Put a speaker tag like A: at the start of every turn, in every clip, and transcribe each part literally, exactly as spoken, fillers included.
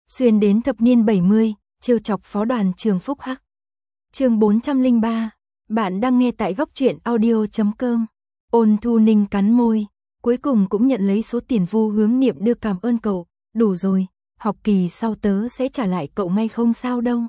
A: xuyên đến thập niên bảy mươi, trêu chọc phó đoàn trường Phúc Hắc. Chương bốn trăm lẻ ba, bạn đang nghe tại góc truyện audio chấm com. Ôn Thu Ninh cắn môi, cuối cùng cũng nhận lấy số tiền Vu Hướng Niệm đưa cảm ơn cậu, đủ rồi, học kỳ sau tớ sẽ trả lại cậu ngay không sao đâu.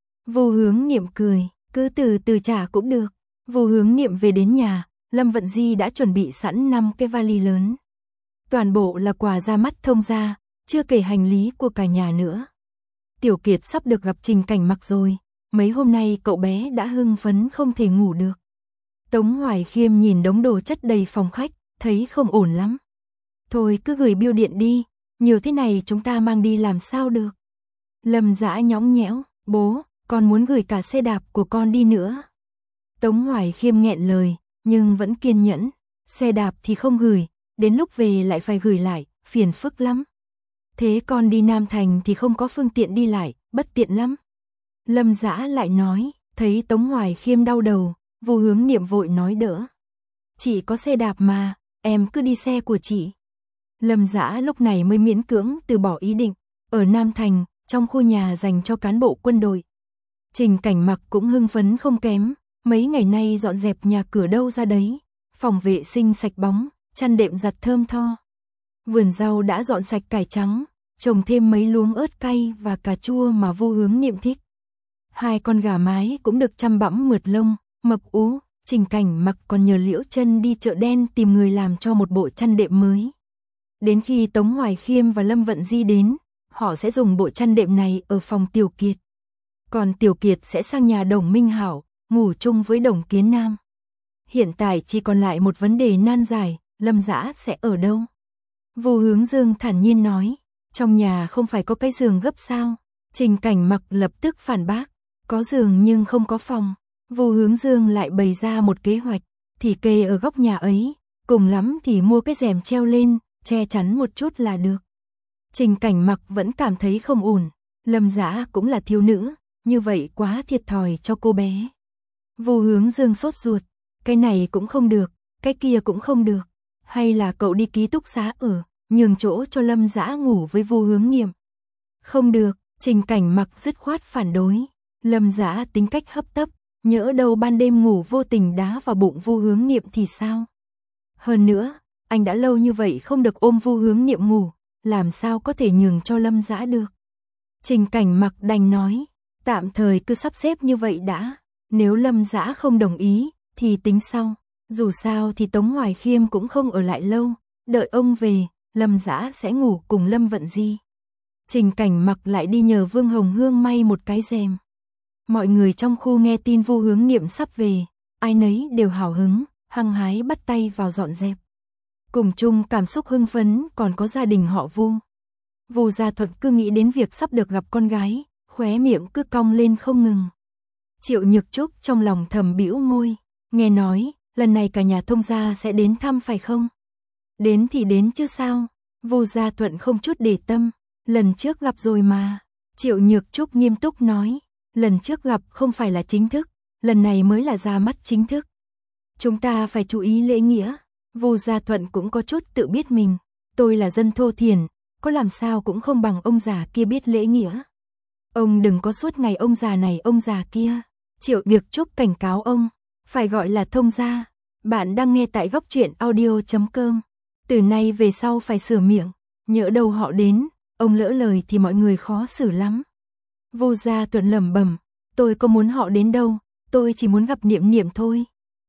A: Vu Hướng Niệm cười, cứ từ từ trả cũng được. Vu Hướng Niệm về đến nhà, Lâm Vận Di đã chuẩn bị sẵn năm cái vali lớn. Toàn bộ là quà ra mắt thông gia, chưa kể hành lý của cả nhà nữa. Tiểu Kiệt sắp được gặp Trình Cảnh Mặc rồi, mấy hôm nay cậu bé đã hưng phấn không thể ngủ được. Tống Hoài Khiêm nhìn đống đồ chất đầy phòng khách, thấy không ổn lắm. Thôi cứ gửi bưu điện đi, nhiều thế này chúng ta mang đi làm sao được. Lâm Dã nhõng nhẽo, bố, con muốn gửi cả xe đạp của con đi nữa. Tống Hoài Khiêm nghẹn lời, nhưng vẫn kiên nhẫn, xe đạp thì không gửi, đến lúc về lại phải gửi lại, phiền phức lắm. Thế con đi Nam Thành thì không có phương tiện đi lại, bất tiện lắm. Lâm Dã lại nói, thấy Tống Hoài Khiêm đau đầu, Vu Hướng Niệm vội nói đỡ. Chị có xe đạp mà, em cứ đi xe của chị. Lâm Dã lúc này mới miễn cưỡng từ bỏ ý định, ở Nam Thành, trong khu nhà dành cho cán bộ quân đội. Trình Cảnh Mặc cũng hưng phấn không kém, mấy ngày nay dọn dẹp nhà cửa đâu ra đấy, phòng vệ sinh sạch bóng, chăn đệm giặt thơm tho. Vườn rau đã dọn sạch cải trắng, trồng thêm mấy luống ớt cay và cà chua mà Vu Hướng Niệm thích. Hai con gà mái cũng được chăm bẵm mượt lông, mập ú, Trình Cảnh Mặc còn nhờ Liễu Chân đi chợ đen tìm người làm cho một bộ chăn đệm mới. Đến khi Tống Hoài Khiêm và Lâm Vận Di đến, họ sẽ dùng bộ chăn đệm này ở phòng Tiểu Kiệt. Còn Tiểu Kiệt sẽ sang nhà Đồng Minh Hảo, ngủ chung với Đồng Kiến Nam. Hiện tại chỉ còn lại một vấn đề nan giải, Lâm Dã sẽ ở đâu? Vu Hướng Dương thản nhiên nói, trong nhà không phải có cái giường gấp sao? Trình Cảnh Mặc lập tức phản bác, có giường nhưng không có phòng. Vu Hướng Dương lại bày ra một kế hoạch, thì kê ở góc nhà ấy, cùng lắm thì mua cái rèm treo lên, che chắn một chút là được. Trình Cảnh Mặc vẫn cảm thấy không ổn, Lâm Dã cũng là thiếu nữ, như vậy quá thiệt thòi cho cô bé. Vu Hướng Dương sốt ruột, cái này cũng không được, cái kia cũng không được, hay là cậu đi ký túc xá ở, nhường chỗ cho Lâm Dã ngủ với Vu Hướng Niệm. Không được, Trình Cảnh Mặc dứt khoát phản đối. Lâm Dã tính cách hấp tấp, nhỡ đâu ban đêm ngủ vô tình đá vào bụng Vu Hướng Niệm thì sao? Hơn nữa, anh đã lâu như vậy không được ôm Vu Hướng Niệm ngủ, làm sao có thể nhường cho Lâm Dã được? Trình Cảnh Mặc đành nói, tạm thời cứ sắp xếp như vậy đã, nếu Lâm Dã không đồng ý thì tính sau, dù sao thì Tống Hoài Khiêm cũng không ở lại lâu, đợi ông về, Lâm Dã sẽ ngủ cùng Lâm Vận Di. Trình Cảnh Mặc lại đi nhờ Vương Hồng Hương may một cái rèm. Mọi người trong khu nghe tin Vu Hướng Niệm sắp về, ai nấy đều hào hứng, hăng hái bắt tay vào dọn dẹp. Cùng chung cảm xúc hưng phấn còn có gia đình họ Vu. Vu Gia Thuận cứ nghĩ đến việc sắp được gặp con gái, khóe miệng cứ cong lên không ngừng. Triệu Nhược Trúc trong lòng thầm bĩu môi, nghe nói, lần này cả nhà Thông gia sẽ đến thăm phải không? Đến thì đến chứ sao? Vu Gia Thuận không chút để tâm, lần trước gặp rồi mà. Triệu Nhược Trúc nghiêm túc nói, lần trước gặp không phải là chính thức, lần này mới là ra mắt chính thức. Chúng ta phải chú ý lễ nghĩa. Vu Gia Thuận cũng có chút tự biết mình, tôi là dân thô thiển, có làm sao cũng không bằng ông già kia biết lễ nghĩa. Ông đừng có suốt ngày ông già này ông già kia. Triệu Nhược Trúc cảnh cáo ông, phải gọi là Thông gia. Bạn đang nghe tại góc truyện audio chấm com. Từ nay về sau phải sửa miệng, nhỡ đâu họ đến, ông lỡ lời thì mọi người khó xử lắm. Vu Gia Thuận lẩm bẩm, tôi có muốn họ đến đâu, tôi chỉ muốn gặp Niệm Niệm thôi.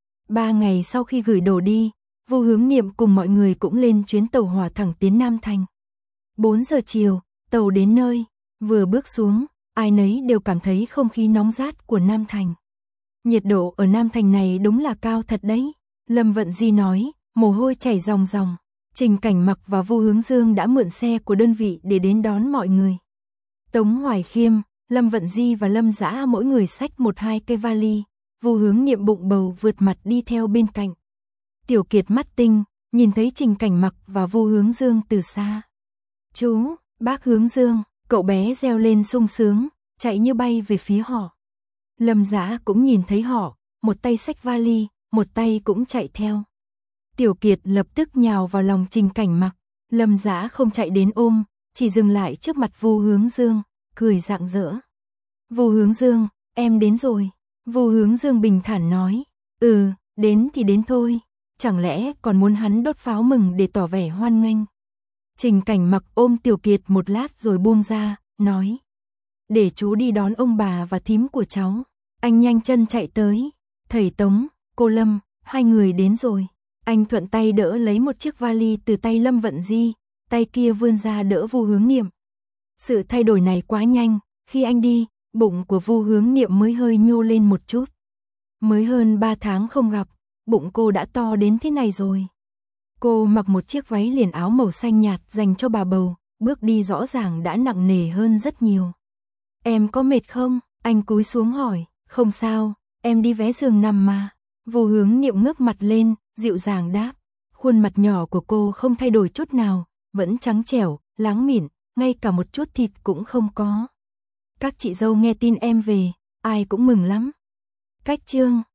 A: Ba ngày sau khi gửi đồ đi, Vu Hướng Niệm cùng mọi người cũng lên chuyến tàu hỏa thẳng tiến Nam Thành. bốn giờ chiều, tàu đến nơi, vừa bước xuống, ai nấy đều cảm thấy không khí nóng rát của Nam Thành. Nhiệt độ ở Nam Thành này đúng là cao thật đấy. Lâm Vận Di nói, mồ hôi chảy ròng ròng. Trình Cảnh Mặc và Vu Hướng Dương đã mượn xe của đơn vị để đến đón mọi người. Tống Hoài Khiêm, Lâm Vận Di và Lâm Dã mỗi người xách một hai cây vali, Vu Hướng Niệm bụng bầu vượt mặt đi theo bên cạnh. Tiểu Kiệt mắt tinh, nhìn thấy Trình Cảnh Mặc và Vu Hướng Dương từ xa. Chú, bác Hướng Dương, cậu bé reo lên sung sướng, chạy như bay về phía họ. Lâm Dã cũng nhìn thấy họ, một tay xách vali, một tay cũng chạy theo. Tiểu Kiệt lập tức nhào vào lòng Trình Cảnh Mặc, Lâm Dã không chạy đến ôm, chỉ dừng lại trước mặt Vu Hướng Dương, cười rạng rỡ. Vu Hướng Dương, em đến rồi. Vu Hướng Dương bình thản nói, ừ, đến thì đến thôi, chẳng lẽ còn muốn hắn đốt pháo mừng để tỏ vẻ hoan nghênh. Trình Cảnh Mặc ôm Tiểu Kiệt một lát rồi buông ra, nói, để chú đi đón ông bà và thím của cháu. Anh nhanh chân chạy tới, thầy Tống, cô Lâm, hai người đến rồi. Anh thuận tay đỡ lấy một chiếc vali từ tay Lâm Vận Di, tay kia vươn ra đỡ Vu Hướng Niệm. Sự thay đổi này quá nhanh, khi anh đi, bụng của Vu Hướng Niệm mới hơi nhô lên một chút. Mới hơn ba tháng không gặp, bụng cô đã to đến thế này rồi. Cô mặc một chiếc váy liền áo màu xanh nhạt dành cho bà bầu, bước đi rõ ràng đã nặng nề hơn rất nhiều. Em có mệt không? Anh cúi xuống hỏi. Không sao, em đi vé giường nằm mà. Vu Hướng Niệm ngước mặt lên, dịu dàng đáp. Khuôn mặt nhỏ của cô không thay đổi chút nào, vẫn trắng trẻo, láng mịn, ngay cả một chút thịt cũng không có. Các chị dâu nghe tin em về, ai cũng mừng lắm. Cách chương